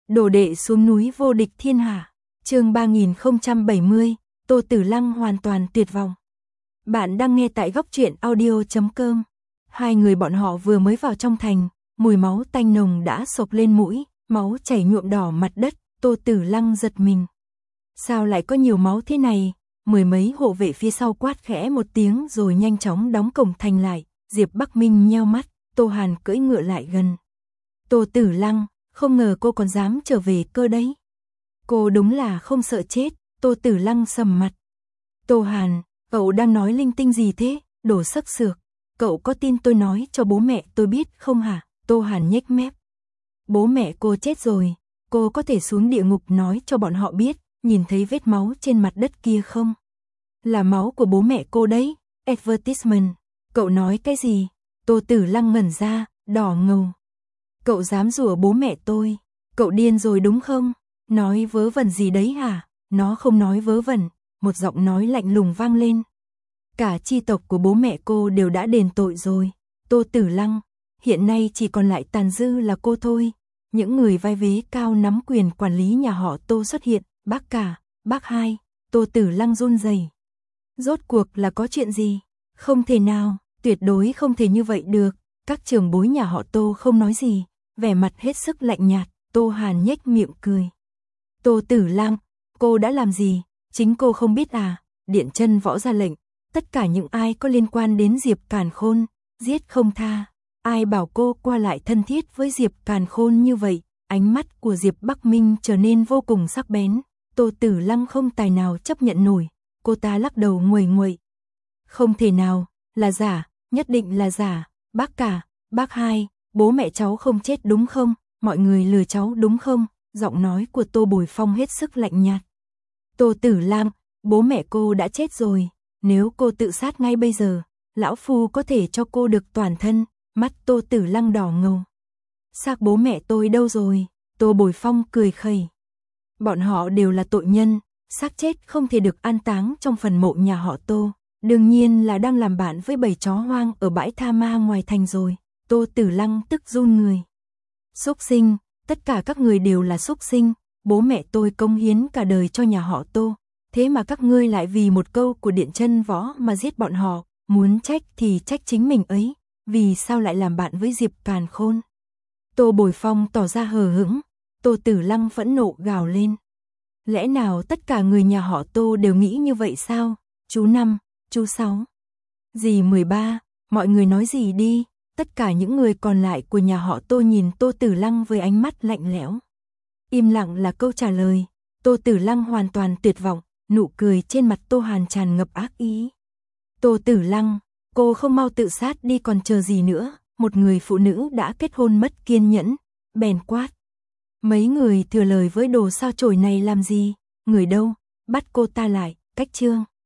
Đồ đệ xuống núi vô địch thiên hạ. Chương 3070, Tô Tử Lăng hoàn toàn tuyệt vọng. Bạn đang nghe tại góc truyện audio.com. Hai người bọn họ vừa mới vào trong thành, mùi máu tanh nồng đã xộc lên mũi, máu chảy nhuộm đỏ mặt đất, Tô Tử Lăng giật mình. Sao lại có nhiều máu thế này? Mười mấy hộ vệ phía sau quát khẽ một tiếng rồi nhanh chóng đóng cổng thành lại. Diệp Bắc Minh nheo mắt, Tô Hàn cưỡi ngựa lại gần. Tô Tử Lăng, không ngờ cô còn dám trở về cơ đấy. Cô đúng là không sợ chết. Tô Tử Lăng sầm mặt. Tô Hàn, cậu đang nói linh tinh gì thế? Đồ sắc sược. Cậu có tin tôi nói cho bố mẹ tôi biết không hả? Tô Hàn nhếch mép. Bố mẹ cô chết rồi. Cô có thể xuống địa ngục nói cho bọn họ biết. Nhìn thấy vết máu trên mặt đất kia không? Là máu của bố mẹ cô đấy. Advertisement. Cậu nói cái gì? Tô Tử Lăng ngẩn ra, đỏ ngầu. Cậu dám rủa bố mẹ tôi? Cậu điên rồi đúng không? Nói vớ vẩn gì đấy hả? Nó không nói vớ vẩn. Một giọng nói lạnh lùng vang lên. Cả chi tộc của bố mẹ cô đều đã đền tội rồi. Tô Tử Lăng, hiện nay chỉ còn lại tàn dư là cô thôi. Những người vai vế cao nắm quyền quản lý nhà họ Tô xuất hiện. Bác cả, bác hai. Tô Tử Lăng run rẩy. Rốt cuộc là có chuyện gì? Không thể nào, tuyệt đối không thể như vậy được. Các trưởng bối nhà họ Tô không nói gì, vẻ mặt hết sức lạnh nhạt. Tô Hàn nhếch miệng cười. Tô Tử Lăng, cô đã làm gì? Chính cô không biết à? Điện Chân Võ ra lệnh, tất cả những ai có liên quan đến Diệp Càn Khôn, giết không tha. Ai bảo cô qua lại thân thiết với Diệp Càn Khôn như vậy? Ánh mắt của Diệp Bắc Minh trở nên vô cùng sắc bén. Tô Tử Lăng không tài nào chấp nhận nổi. Cô ta lắc đầu nguầy nguậy. Không thể nào, là giả, nhất định là giả. Bác cả, bác hai, bố mẹ cháu không chết đúng không? Mọi người lừa cháu đúng không? Giọng nói của Tô Bồi Phong hết sức lạnh nhạt. Tô Tử Lăng, bố mẹ cô đã chết rồi. Nếu cô tự sát ngay bây giờ, lão phu có thể cho cô được toàn thân. Mắt Tô Tử Lăng đỏ ngầu. Xác bố mẹ tôi đâu rồi? Tô Bồi Phong cười khẩy. Bọn họ đều là tội nhân, xác chết không thể được an táng trong phần mộ nhà họ Tô. Đương nhiên là đang làm bạn với bầy chó hoang ở bãi tha ma ngoài thành rồi. Tô Tử Lăng tức run người. Súc sinh, tất cả các người đều là súc sinh. Bố mẹ tôi cống hiến cả đời cho nhà họ Tô. Thế mà các ngươi lại vì một câu của Điện Chân Võ mà giết bọn họ. Muốn trách thì trách chính mình ấy. Vì sao lại làm bạn với Diệp Càn Khôn? Tô Bồi Phong tỏ ra hờ hững. Tô Tử Lăng phẫn nộ gào lên. Lẽ nào tất cả người nhà họ Tô đều nghĩ như vậy sao? Chú Năm, chú Sáu, dì 13, mọi người nói gì đi? Tất cả những người còn lại của nhà họ Tô nhìn Tô Tử Lăng với ánh mắt lạnh lẽo. Im lặng là câu trả lời. Tô Tử Lăng hoàn toàn tuyệt vọng, nụ cười trên mặt Tô Hàn tràn ngập ác ý. Tô Tử Lăng, cô không mau tự sát đi còn chờ gì nữa? Một người phụ nữ đã kết hôn mất kiên nhẫn, bèn quát. Mấy người thừa lời với đồ sao chổi này làm gì? Người đâu? Bắt cô ta lại, cách chương.